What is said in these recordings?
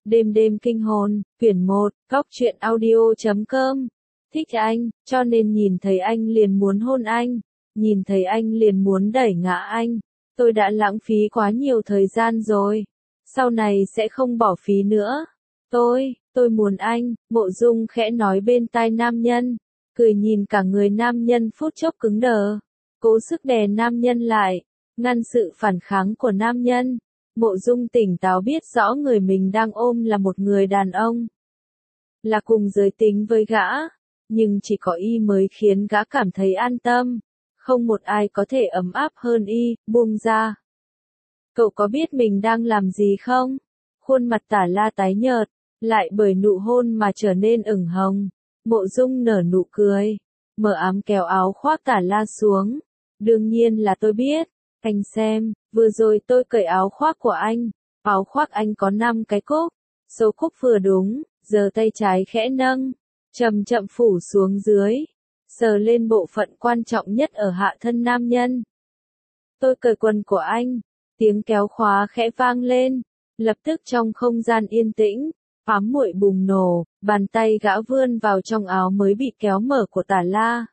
Đêm đêm kinh hồn, quyển 1, Cóc truyện audio.com. Thích anh, cho nên nhìn thấy anh liền muốn hôn anh, nhìn thấy anh liền muốn đẩy ngã anh. Tôi đã lãng phí quá nhiều thời gian rồi, sau này sẽ không bỏ phí nữa. Tôi muốn anh, Mộ Dung khẽ nói bên tai nam nhân, cười nhìn cả người nam nhân phút chốc cứng đờ, cố sức đè nam nhân lại, ngăn sự phản kháng của nam nhân. Mộ Dung tỉnh táo biết rõ người mình đang ôm là một người đàn ông, là cùng giới tính với gã, nhưng chỉ có y mới khiến gã cảm thấy an tâm, không một ai có thể ấm áp hơn y. Buông ra. Cậu có biết mình đang làm gì không? Khuôn mặt Tả La tái nhợt, lại bởi nụ hôn mà trở nên ửng hồng. Mộ Dung nở nụ cười, mở ám kéo áo khoác Tả La xuống. Đương nhiên là tôi biết, anh xem, vừa rồi tôi cởi áo khoác của anh, áo khoác anh có 5 cái cúc, số cúc vừa đúng, giờ tay trái khẽ nâng, chậm chậm phủ xuống dưới, sờ lên bộ phận quan trọng nhất ở hạ thân nam nhân. Tôi cởi quần của anh, tiếng kéo khóa khẽ vang lên, lập tức trong không gian yên tĩnh, ám muội bùng nổ, bàn tay gã vươn vào trong áo mới bị kéo mở của Tả La.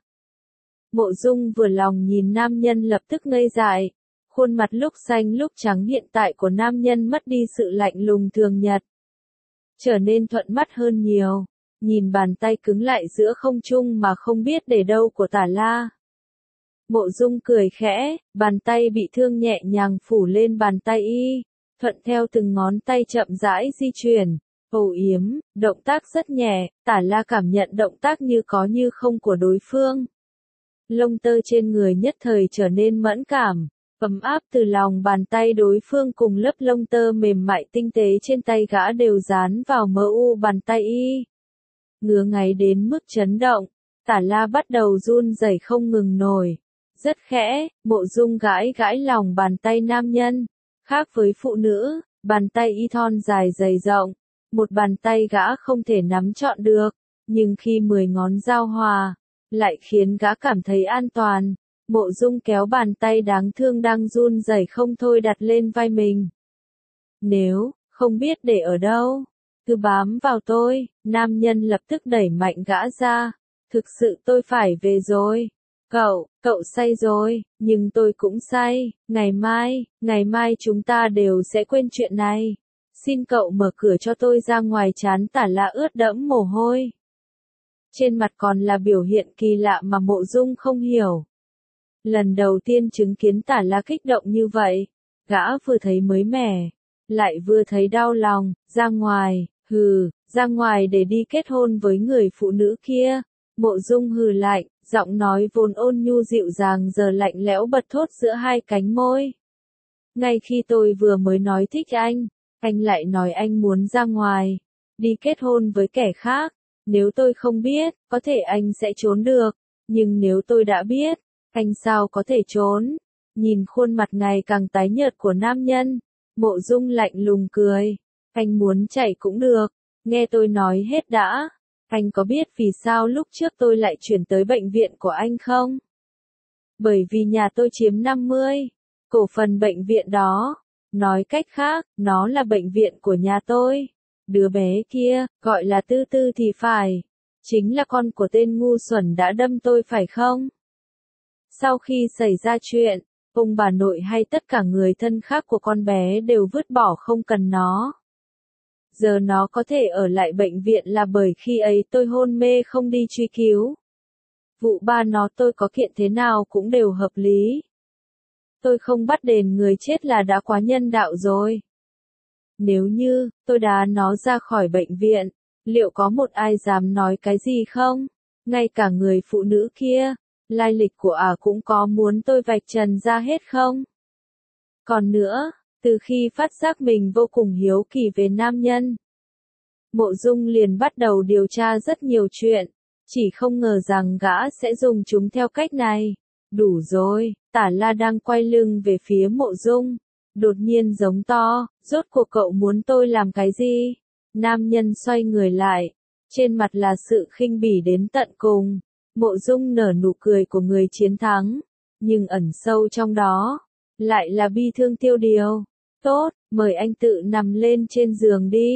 Mộ Dung vừa lòng nhìn nam nhân lập tức ngây dại, khuôn mặt lúc xanh lúc trắng hiện tại của nam nhân mất đi sự lạnh lùng thường nhật, trở nên thuận mắt hơn nhiều, nhìn bàn tay cứng lại giữa không trung mà không biết để đâu của Tả La. Mộ Dung cười khẽ, bàn tay bị thương nhẹ nhàng phủ lên bàn tay y, thuận theo từng ngón tay chậm rãi di chuyển, âu yếm, động tác rất nhẹ, Tả La cảm nhận động tác như có như không của đối phương. Lông tơ trên người nhất thời trở nên mẫn cảm, ấm áp từ lòng bàn tay đối phương cùng lớp lông tơ mềm mại tinh tế trên tay gã đều dán vào mỡ u bàn tay y. Ngứa ngáy đến mức chấn động, Tả La bắt đầu run rẩy không ngừng nổi. Rất khẽ, Mộ Dung gãi gãi lòng bàn tay nam nhân. Khác với phụ nữ, bàn tay y thon dài dày rộng, một bàn tay gã không thể nắm trọn được, nhưng khi 10 ngón giao hòa, lại khiến gã cảm thấy an toàn. Mộ Dung kéo bàn tay đáng thương đang run rẩy không thôi đặt lên vai mình. Nếu không biết để ở đâu, cứ bám vào tôi. Nam nhân lập tức đẩy mạnh gã ra. Thực sự tôi phải về rồi. Cậu say rồi, nhưng tôi cũng say. Ngày mai chúng ta đều sẽ quên chuyện này. Xin cậu mở cửa cho tôi ra ngoài. Trán Tả La ướt đẫm mồ hôi. Trên mặt còn là biểu hiện kỳ lạ mà Mộ Dung không hiểu. Lần đầu tiên chứng kiến Tả La kích động như vậy, gã vừa thấy mới mẻ, lại vừa thấy đau lòng. Ra ngoài, ra ngoài để đi kết hôn với người phụ nữ kia. Mộ Dung hừ lạnh, giọng nói vốn ôn nhu dịu dàng giờ lạnh lẽo bật thốt giữa hai cánh môi. Ngay khi tôi vừa mới nói thích anh lại nói anh muốn ra ngoài, đi kết hôn với kẻ khác. Nếu tôi không biết, có thể anh sẽ trốn được, nhưng nếu tôi đã biết, anh sao có thể trốn? Nhìn khuôn mặt ngày càng tái nhợt của nam nhân, Mộ Dung lạnh lùng cười. Anh muốn chạy cũng được, nghe tôi nói hết đã. Anh có biết vì sao lúc trước tôi lại chuyển tới bệnh viện của anh không? Bởi vì nhà tôi chiếm 50 cổ phần bệnh viện đó. Nói cách khác, nó là bệnh viện của nhà tôi. Đứa bé kia, gọi là Tư Tư thì phải. Chính là con của tên ngu xuẩn đã đâm tôi phải không? Sau khi xảy ra chuyện, ông bà nội hay tất cả người thân khác của con bé đều vứt bỏ không cần nó. Giờ nó có thể ở lại bệnh viện là bởi khi ấy tôi hôn mê không đi truy cứu. Vụ ba nó tôi có kiện thế nào cũng đều hợp lý. Tôi không bắt đền người chết là đã quá nhân đạo rồi. Nếu như tôi đá nó ra khỏi bệnh viện, liệu có một ai dám nói cái gì không? Ngay cả người phụ nữ kia, lai lịch của cũng có muốn tôi vạch trần ra hết không? Còn nữa, từ khi phát giác mình vô cùng hiếu kỳ về nam nhân, Mộ Dung liền bắt đầu điều tra rất nhiều chuyện, chỉ không ngờ rằng gã sẽ dùng chúng theo cách này. Đủ rồi, Tả La đang quay lưng về phía Mộ Dung, đột nhiên giống to, rốt cuộc cậu muốn tôi làm cái gì? Nam nhân xoay người lại, trên mặt là sự khinh bỉ đến tận cùng. Mộ Dung nở nụ cười của người chiến thắng, nhưng ẩn sâu trong đó, lại là bi thương tiêu điều. Tốt, mời anh tự nằm lên trên giường đi.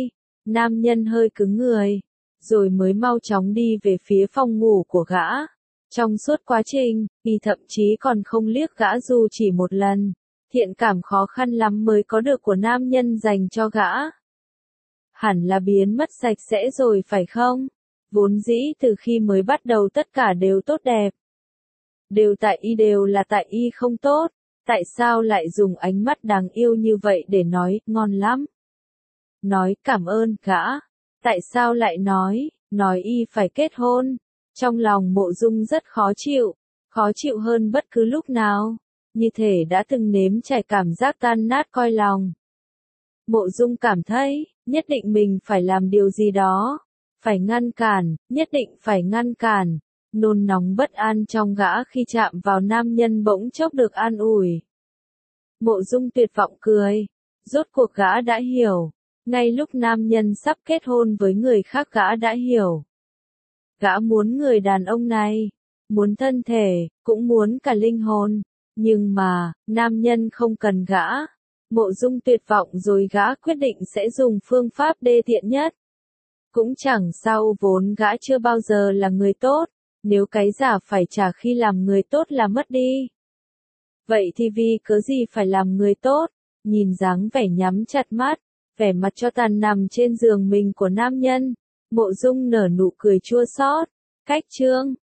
Nam nhân hơi cứng người, rồi mới mau chóng đi về phía phòng ngủ của gã. Trong suốt quá trình, y thậm chí còn không liếc gã dù chỉ một lần. Thiện cảm khó khăn lắm mới có được của nam nhân dành cho gã. Hẳn là biến mất sạch sẽ rồi phải không? Vốn dĩ từ khi mới bắt đầu tất cả đều tốt đẹp. Đều là tại y không tốt. Tại sao lại dùng ánh mắt đáng yêu như vậy để nói, ngon lắm? Nói cảm ơn gã. Tại sao lại nói y phải kết hôn? Trong lòng Mộ Dung rất khó chịu hơn bất cứ lúc nào. Như thể đã từng nếm trải cảm giác tan nát cõi lòng. Mộ Dung cảm thấy, nhất định mình phải làm điều gì đó. Phải ngăn cản, nhất định phải ngăn cản. Nôn nóng bất an trong gã khi chạm vào nam nhân bỗng chốc được an ủi. Mộ Dung tuyệt vọng cười. Rốt cuộc gã đã hiểu. Ngay lúc nam nhân sắp kết hôn với người khác gã đã hiểu. Gã muốn người đàn ông này. Muốn thân thể, cũng muốn cả linh hồn. Nhưng mà, nam nhân không cần gã. Mộ Dung tuyệt vọng rồi gã quyết định sẽ dùng phương pháp đê tiện nhất. Cũng chẳng sao, vốn gã chưa bao giờ là người tốt. Nếu cái giả phải trả khi làm người tốt là mất đi. Vậy thì vì cớ gì phải làm người tốt? Nhìn dáng vẻ nhắm chặt mắt, vẻ mặt cho tàn nằm trên giường mình của nam nhân. Mộ Dung nở nụ cười chua xót. Cách chương